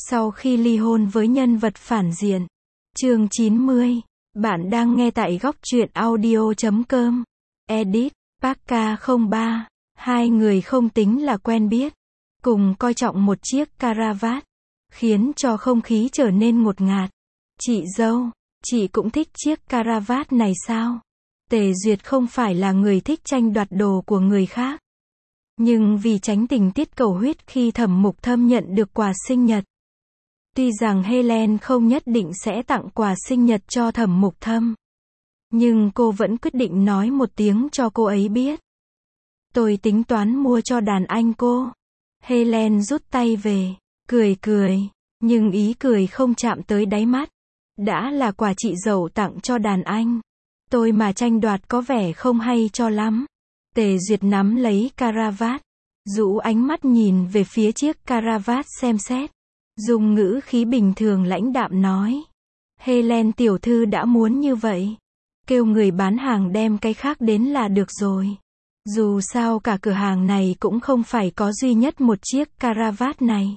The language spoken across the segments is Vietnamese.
Sau khi ly hôn với nhân vật phản diện. Chương 90. Bạn đang nghe tại góc truyện audio.com. Edit, Parka 03. Hai người không tính là quen biết. Cùng coi trọng một chiếc caravat. Khiến cho không khí trở nên ngột ngạt. Chị dâu, chị cũng thích chiếc caravat này sao? Tề Duyệt không phải là người thích tranh đoạt đồ của người khác. Nhưng vì tránh tình tiết cầu huyết khi Thẩm Mục Thâm nhận được quà sinh nhật. Tuy rằng Helen không nhất định sẽ tặng quà sinh nhật cho Thẩm Mục Thâm. Nhưng cô vẫn quyết định nói một tiếng cho cô ấy biết. Tôi tính toán mua cho đàn anh cô. Helen rút tay về, cười cười, nhưng ý cười không chạm tới đáy mắt. Đã là quà chị dâu tặng cho đàn anh. Tôi mà tranh đoạt có vẻ không hay cho lắm. Tề Duyệt nắm lấy caravat, rũ ánh mắt nhìn về phía chiếc caravat xem xét. Dùng ngữ khí bình thường lãnh đạm nói. Helen tiểu thư đã muốn như vậy. Kêu người bán hàng đem cái khác đến là được rồi. Dù sao cả cửa hàng này cũng không phải có duy nhất một chiếc caravat này.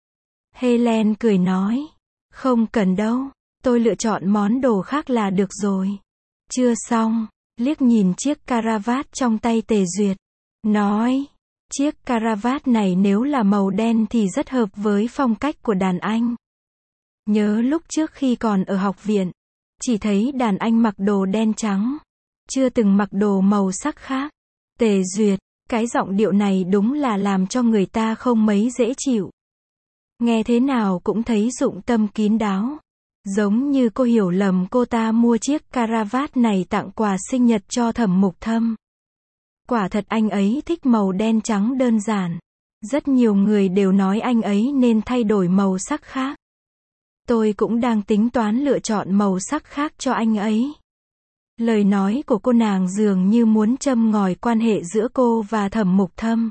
Helen cười nói. Không cần đâu, tôi lựa chọn món đồ khác là được rồi. Chưa xong, liếc nhìn chiếc caravat trong tay Tề Duyệt. Nói. Chiếc caravat này nếu là màu đen thì rất hợp với phong cách của đàn anh. Nhớ lúc trước khi còn ở học viện, chỉ thấy đàn anh mặc đồ đen trắng, chưa từng mặc đồ màu sắc khác. Tề Duyệt, cái giọng điệu này đúng là làm cho người ta không mấy dễ chịu. Nghe thế nào cũng thấy dụng tâm kín đáo. Giống như cô hiểu lầm cô ta mua chiếc caravat này tặng quà sinh nhật cho Thẩm Mục Thâm. Quả thật anh ấy thích màu đen trắng đơn giản. Rất nhiều người đều nói anh ấy nên thay đổi màu sắc khác. Tôi cũng đang tính toán lựa chọn màu sắc khác cho anh ấy. Lời nói của cô nàng dường như muốn châm ngòi quan hệ giữa cô và Thẩm Mục Thâm.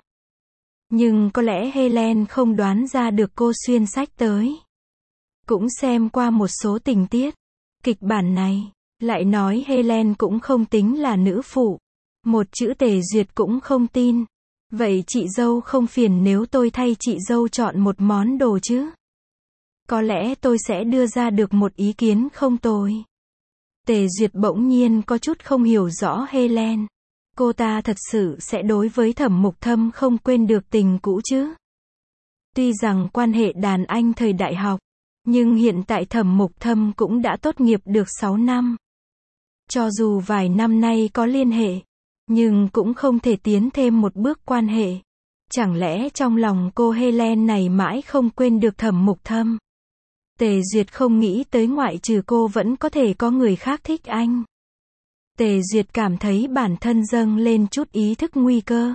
Nhưng có lẽ Helen không đoán ra được cô xuyên sách tới. Cũng xem qua một số tình tiết. Kịch bản này, lại nói Helen cũng không tính là nữ phụ. Một chữ Tề Duyệt cũng không tin. Vậy chị dâu không phiền nếu tôi thay chị dâu chọn một món đồ chứ? Có lẽ tôi sẽ đưa ra được một ý kiến không tồi. Tề Duyệt bỗng nhiên có chút không hiểu rõ Helen. Cô ta thật sự sẽ đối với Thẩm Mục Thâm không quên được tình cũ chứ? Tuy rằng quan hệ đàn anh thời đại học, nhưng hiện tại Thẩm Mục Thâm cũng đã tốt nghiệp được 6 năm. Cho dù vài năm nay có liên hệ, nhưng cũng không thể tiến thêm một bước quan hệ. Chẳng lẽ trong lòng cô Helen này mãi không quên được Thẩm Mục Thâm? Tề Duyệt không nghĩ tới ngoại trừ cô vẫn có thể có người khác thích anh. Tề Duyệt cảm thấy bản thân dâng lên chút ý thức nguy cơ.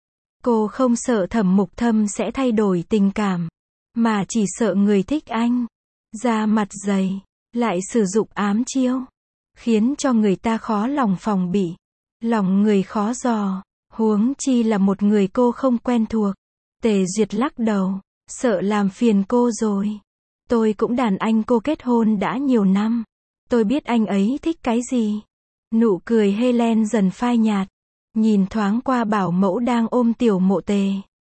Cô không sợ Thẩm Mục Thâm sẽ thay đổi tình cảm, mà chỉ sợ người thích anh ra mặt dày, lại sử dụng ám chiêu, khiến cho người ta khó lòng phòng bị, lòng người khó dò, huống chi là một người cô không quen thuộc. Tề Duyệt lắc đầu, sợ làm phiền cô rồi. Tôi cũng đàn anh cô kết hôn đã nhiều năm. Tôi biết anh ấy thích cái gì. Nụ cười Helen dần phai nhạt. Nhìn thoáng qua bảo mẫu đang ôm tiểu Mộ Tề.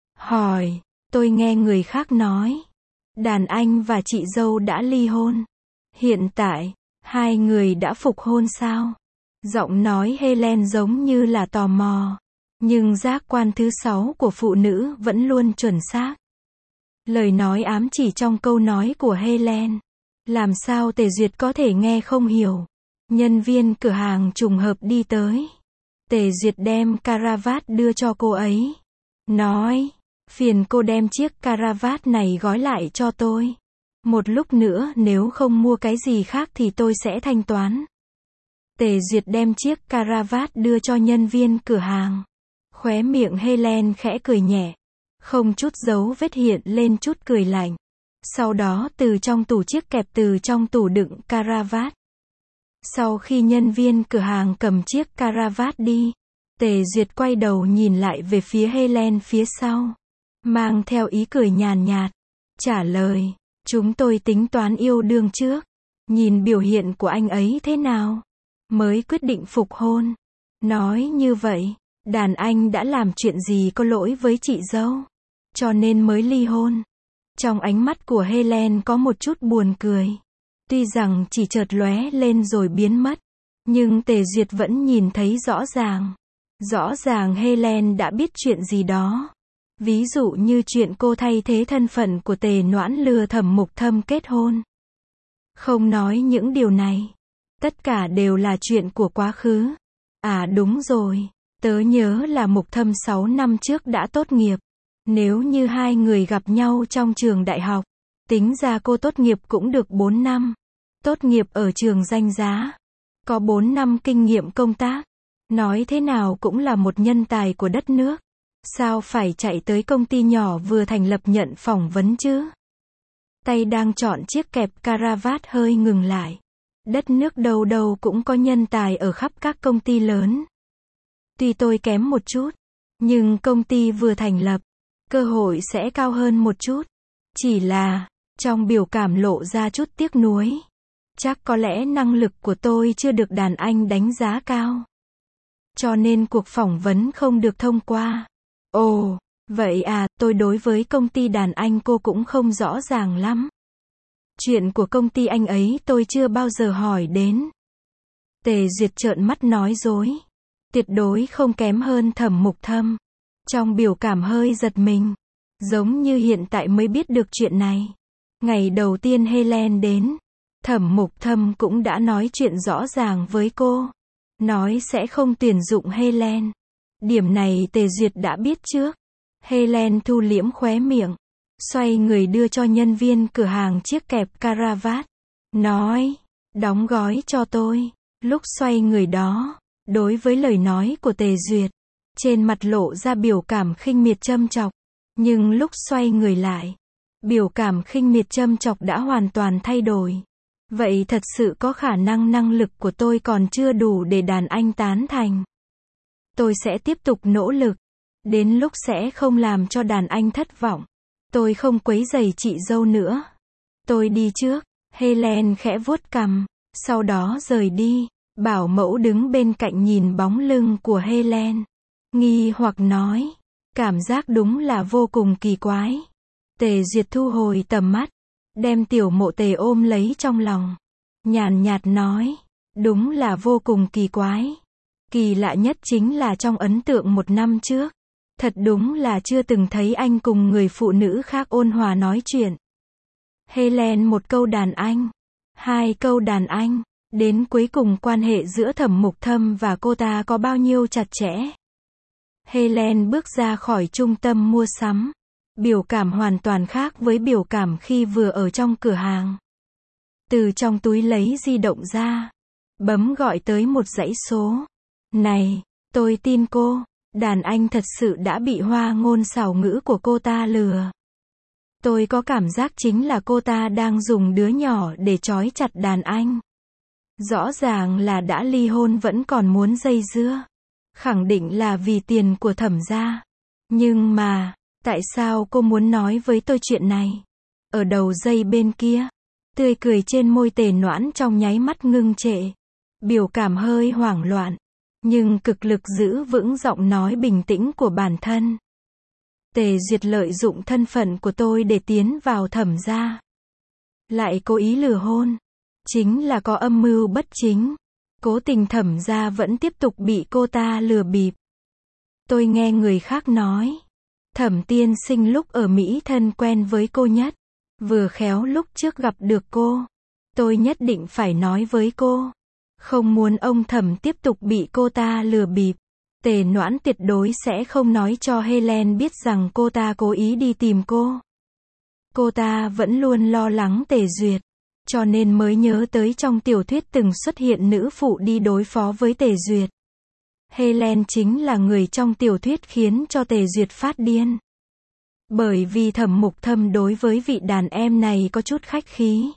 Hỏi, tôi nghe người khác nói. Đàn anh và chị dâu đã ly hôn. Hiện tại, hai người đã phục hôn sao? Giọng nói Helen giống như là tò mò. Nhưng giác quan thứ 6 của phụ nữ vẫn luôn chuẩn xác. Lời nói ám chỉ trong câu nói của Helen. Làm sao Tề Duyệt có thể nghe không hiểu? Nhân viên cửa hàng trùng hợp đi tới. Tề Duyệt đem caravat đưa cho cô ấy. Nói, phiền cô đem chiếc caravat này gói lại cho tôi. Một lúc nữa nếu không mua cái gì khác thì tôi sẽ thanh toán. Tề Duyệt đem chiếc caravat đưa cho nhân viên cửa hàng. Khóe miệng Helen khẽ cười nhẹ. Không chút dấu vết hiện lên chút cười lạnh. Sau đó từ trong tủ chiếc kẹp từ trong tủ đựng caravat. Sau khi nhân viên cửa hàng cầm chiếc caravat đi, Tề Duyệt quay đầu nhìn lại về phía Helen phía sau. Mang theo ý cười nhàn nhạt. Trả lời, chúng tôi tính toán yêu đương trước. Nhìn biểu hiện của anh ấy thế nào, mới quyết định phục hôn. Nói như vậy, đàn anh đã làm chuyện gì có lỗi với chị dâu, cho nên mới ly hôn. Trong ánh mắt của Helen có một chút buồn cười. Tuy rằng chỉ chợt lóe lên rồi biến mất, nhưng Tề Duyệt vẫn nhìn thấy rõ ràng. Rõ ràng Helen đã biết chuyện gì đó. Ví dụ như chuyện cô thay thế thân phận của Tề Noãn lừa Thẩm Mục Thâm kết hôn. Không nói những điều này. Tất cả đều là chuyện của quá khứ. À đúng rồi, tớ nhớ là Mục Thâm 6 năm trước đã tốt nghiệp. Nếu như hai người gặp nhau trong trường đại học, tính ra cô tốt nghiệp cũng được 4 năm. Tốt nghiệp ở trường danh giá. Có 4 năm kinh nghiệm công tác. Nói thế nào cũng là một nhân tài của đất nước. Sao phải chạy tới công ty nhỏ vừa thành lập nhận phỏng vấn chứ? Tay đang chọn chiếc kẹp caravat hơi ngừng lại. Đất nước đâu đâu cũng có nhân tài ở khắp các công ty lớn. Tuy tôi kém một chút, nhưng công ty vừa thành lập, cơ hội sẽ cao hơn một chút. Chỉ là, trong biểu cảm lộ ra chút tiếc nuối. Chắc có lẽ năng lực của tôi chưa được đàn anh đánh giá cao. Cho nên cuộc phỏng vấn không được thông qua. Ồ, vậy à, tôi đối với công ty đàn anh cô cũng không rõ ràng lắm. Chuyện của công ty anh ấy tôi chưa bao giờ hỏi đến. Tề Duyệt trợn mắt nói dối. Tuyệt đối không kém hơn Thẩm Mục Thâm. Trong biểu cảm hơi giật mình. Giống như hiện tại mới biết được chuyện này. Ngày đầu tiên Helen đến, Thẩm Mục Thâm cũng đã nói chuyện rõ ràng với cô. Nói sẽ không tuyển dụng Helen. Điểm này Tề Duyệt đã biết trước. Helen thu liễm khóe miệng. Xoay người đưa cho nhân viên cửa hàng chiếc kẹp caravat. Nói, đóng gói cho tôi. Lúc xoay người đó, đối với lời nói của Tề Duyệt, trên mặt lộ ra biểu cảm khinh miệt châm chọc. Nhưng lúc xoay người lại, biểu cảm khinh miệt châm chọc đã hoàn toàn thay đổi. Vậy thật sự có khả năng năng lực của tôi còn chưa đủ để đàn anh tán thành. Tôi sẽ tiếp tục nỗ lực. Đến lúc sẽ không làm cho đàn anh thất vọng. Tôi không quấy rầy chị dâu nữa. Tôi đi trước. Helen khẽ vuốt cằm, sau đó rời đi. Bảo mẫu đứng bên cạnh nhìn bóng lưng của Helen. Nghi hoặc nói. Cảm giác đúng là vô cùng kỳ quái. Tề Duyệt thu hồi tầm mắt. Đem tiểu mộ Tề ôm lấy trong lòng. Nhàn nhạt nói. Đúng là vô cùng kỳ quái. Kỳ lạ nhất chính là trong ấn tượng một năm trước. Thật đúng là chưa từng thấy anh cùng người phụ nữ khác ôn hòa nói chuyện. Helen một câu đàn anh. Hai câu đàn anh. Đến cuối cùng quan hệ giữa Thẩm Mục Thâm và cô ta có bao nhiêu chặt chẽ. Helen bước ra khỏi trung tâm mua sắm. Biểu cảm hoàn toàn khác với biểu cảm khi vừa ở trong cửa hàng. Từ trong túi lấy di động ra. Bấm gọi tới một dãy số. Này, tôi tin cô. Đàn anh thật sự đã bị hoa ngôn xảo ngữ của cô ta lừa. Tôi có cảm giác chính là cô ta đang dùng đứa nhỏ để trói chặt đàn anh. Rõ ràng là đã ly hôn vẫn còn muốn dây dưa. Khẳng định là vì tiền của Thẩm gia. Nhưng mà, tại sao cô muốn nói với tôi chuyện này? Ở đầu dây bên kia, tươi cười trên môi Tề Noãn trong nháy mắt ngưng trệ. Biểu cảm hơi hoảng loạn. Nhưng cực lực giữ vững giọng nói bình tĩnh của bản thân. Tề Duyệt lợi dụng thân phận của tôi để tiến vào Thẩm gia. Lại cố ý lừa hôn. Chính là có âm mưu bất chính. Cố tình Thẩm gia vẫn tiếp tục bị cô ta lừa bịp. Tôi nghe người khác nói. Thẩm tiên sinh lúc ở Mỹ thân quen với cô nhất. Vừa khéo lúc trước gặp được cô. Tôi nhất định phải nói với cô. Không muốn ông Thẩm tiếp tục bị cô ta lừa bịp. Tề Noãn tuyệt đối sẽ không nói cho Helen biết rằng cô ta cố ý đi tìm cô. Cô ta vẫn luôn lo lắng Tề Duyệt. Cho nên mới nhớ tới trong tiểu thuyết từng xuất hiện nữ phụ đi đối phó với Tề Duyệt. Helen chính là người trong tiểu thuyết khiến cho Tề Duyệt phát điên. Bởi vì Thẩm Mục Thâm đối với vị đàn em này có chút khách khí.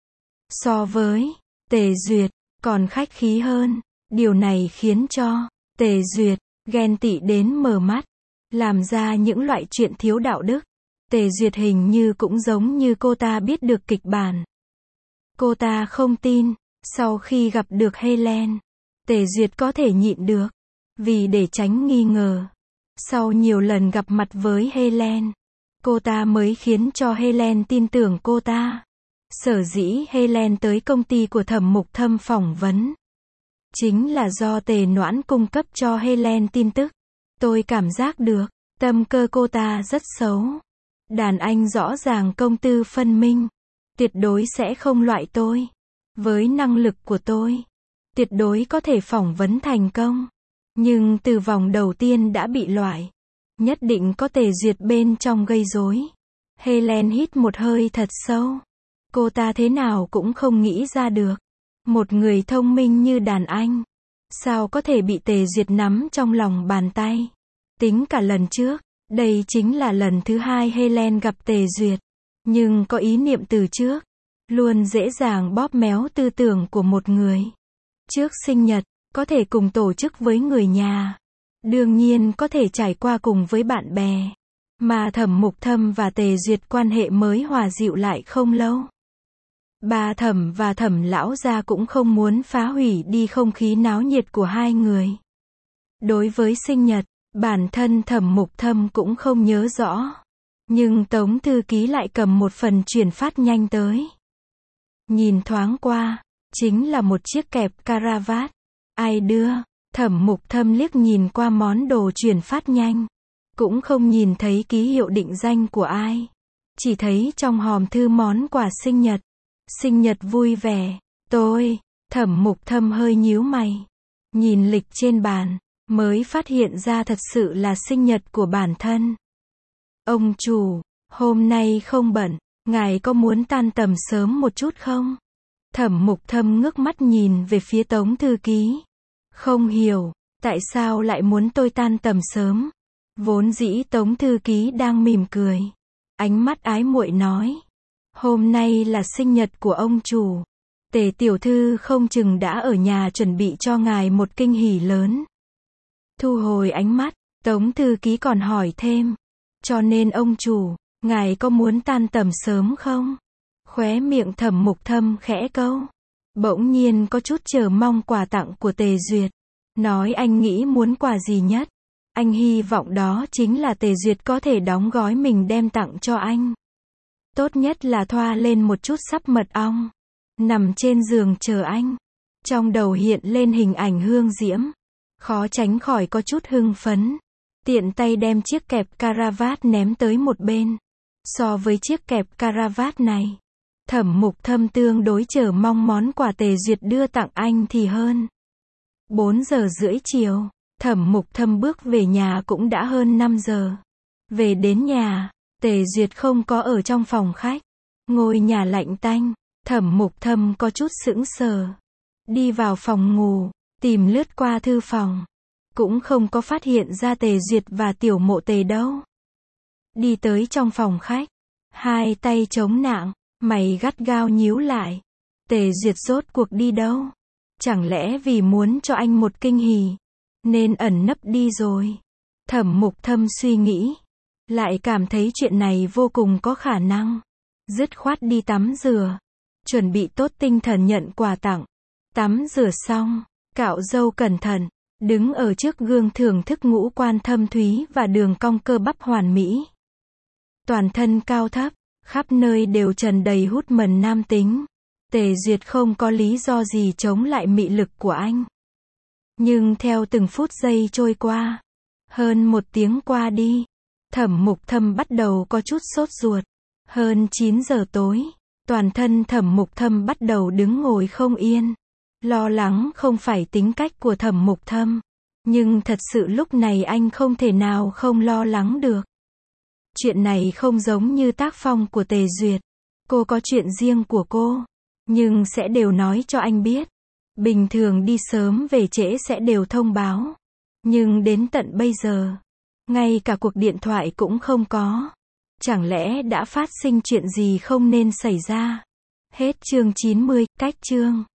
So với Tề Duyệt, còn khách khí hơn. Điều này khiến cho Tề Duyệt ghen tị đến mờ mắt. Làm ra những loại chuyện thiếu đạo đức. Tề Duyệt hình như cũng giống như cô ta biết được kịch bản. Cô ta không tin. Sau khi gặp được Helen, Tề Duyệt có thể nhịn được. Vì để tránh nghi ngờ. Sau nhiều lần gặp mặt với Helen, cô ta mới khiến cho Helen tin tưởng cô ta. Sở dĩ Helen tới công ty của Thẩm Mục Thâm phỏng vấn, chính là do Tề Noãn cung cấp cho Helen tin tức. Tôi cảm giác được, tâm cơ cô ta rất xấu. Đàn anh rõ ràng công tư phân minh, tuyệt đối sẽ không loại tôi. Với năng lực của tôi, tuyệt đối có thể phỏng vấn thành công. Nhưng từ vòng đầu tiên đã bị loại. Nhất định có Tề Duyệt bên trong gây rối. Helen hít một hơi thật sâu. Cô ta thế nào cũng không nghĩ ra được. Một người thông minh như đàn anh, sao có thể bị Tề Duyệt nắm trong lòng bàn tay. Tính cả lần trước, đây chính là lần thứ hai Helen gặp Tề Duyệt. Nhưng có ý niệm từ trước, luôn dễ dàng bóp méo tư tưởng của một người. Trước sinh nhật, có thể cùng tổ chức với người nhà. Đương nhiên có thể trải qua cùng với bạn bè. Mà Thẩm Mục Thâm và Tề Duyệt quan hệ mới hòa dịu lại không lâu. Bà Thẩm và Thẩm lão gia cũng không muốn phá hủy đi không khí náo nhiệt của hai người. Đối với sinh nhật, bản thân Thẩm Mục Thâm cũng không nhớ rõ. Nhưng Tống thư ký lại cầm một phần chuyển phát nhanh tới. Nhìn thoáng qua, chính là một chiếc kẹp caravat. Ai đưa? Thẩm Mục Thâm liếc nhìn qua món đồ chuyển phát nhanh. Cũng không nhìn thấy ký hiệu định danh của ai. Chỉ thấy trong hòm thư món quà sinh nhật. Sinh nhật vui vẻ. Tôi. Thẩm Mục Thâm hơi nhíu mày. Nhìn lịch trên bàn, mới phát hiện ra thật sự là sinh nhật của bản thân. Ông chủ, hôm nay không bận, ngài có muốn tan tầm sớm một chút không? Thẩm Mục Thâm ngước mắt nhìn về phía Tống thư ký. Không hiểu, tại sao lại muốn tôi tan tầm sớm? Vốn dĩ Tống thư ký đang mỉm cười. Ánh mắt ái muội nói. Hôm nay là sinh nhật của ông chủ. Tề tiểu thư không chừng đã ở nhà chuẩn bị cho ngài một kinh hỉ lớn. Thu hồi ánh mắt, Tống thư ký còn hỏi thêm. Cho nên ông chủ, ngài có muốn tan tầm sớm không? Khóe miệng Thẩm Mục Thâm khẽ câu. Bỗng nhiên có chút chờ mong quà tặng của Tề Duyệt. Nói anh nghĩ muốn quà gì nhất. Anh hy vọng đó chính là Tề Duyệt có thể đóng gói mình đem tặng cho anh. Tốt nhất là thoa lên một chút sắp mật ong. Nằm trên giường chờ anh. Trong đầu hiện lên hình ảnh Hương Diễm. Khó tránh khỏi có chút hưng phấn. Tiện tay đem chiếc kẹp caravat ném tới một bên. So với chiếc kẹp caravat này, Thẩm Mục Thâm tương đối chờ mong món quà Tề Duyệt đưa tặng anh thì hơn. 4 giờ rưỡi chiều, Thẩm Mục Thâm bước về nhà cũng đã hơn 5 giờ. Về đến nhà, Tề Duyệt không có ở trong phòng khách. Ngôi nhà lạnh tanh, Thẩm Mục Thâm có chút sững sờ. Đi vào phòng ngủ, tìm lướt qua thư phòng. Cũng không có phát hiện ra Tề Duyệt và Tiểu Mộ Tề đâu. Đi tới trong phòng khách, hai tay chống nạng, mày gắt gao nhíu lại. Tề Duyệt rốt cuộc đi đâu? Chẳng lẽ vì muốn cho anh một kinh hỉ, nên ẩn nấp đi rồi? Thẩm Mục Thâm suy nghĩ, lại cảm thấy chuyện này vô cùng có khả năng. Dứt khoát đi tắm rửa, chuẩn bị tốt tinh thần nhận quà tặng. Tắm rửa xong, cạo râu cẩn thận, đứng ở trước gương thưởng thức ngũ quan thâm thúy và đường cong cơ bắp hoàn mỹ. Toàn thân cao thấp, khắp nơi đều tràn đầy hút mần nam tính. Tề Duyệt không có lý do gì chống lại mị lực của anh. Nhưng theo từng phút giây trôi qua, hơn 1 tiếng qua đi, Thẩm Mục Thâm bắt đầu có chút sốt ruột. Hơn 9 giờ tối, toàn thân Thẩm Mục Thâm bắt đầu đứng ngồi không yên. Lo lắng không phải tính cách của Thẩm Mục Thâm, nhưng thật sự lúc này anh không thể nào không lo lắng được. Chuyện này không giống như tác phong của Tề Duyệt. Cô có chuyện riêng của cô, nhưng sẽ đều nói cho anh biết. Bình thường đi sớm về trễ sẽ đều thông báo. Nhưng đến tận bây giờ, ngay cả cuộc điện thoại cũng không có. Chẳng lẽ đã phát sinh chuyện gì không nên xảy ra? Hết chương 90, cách chương.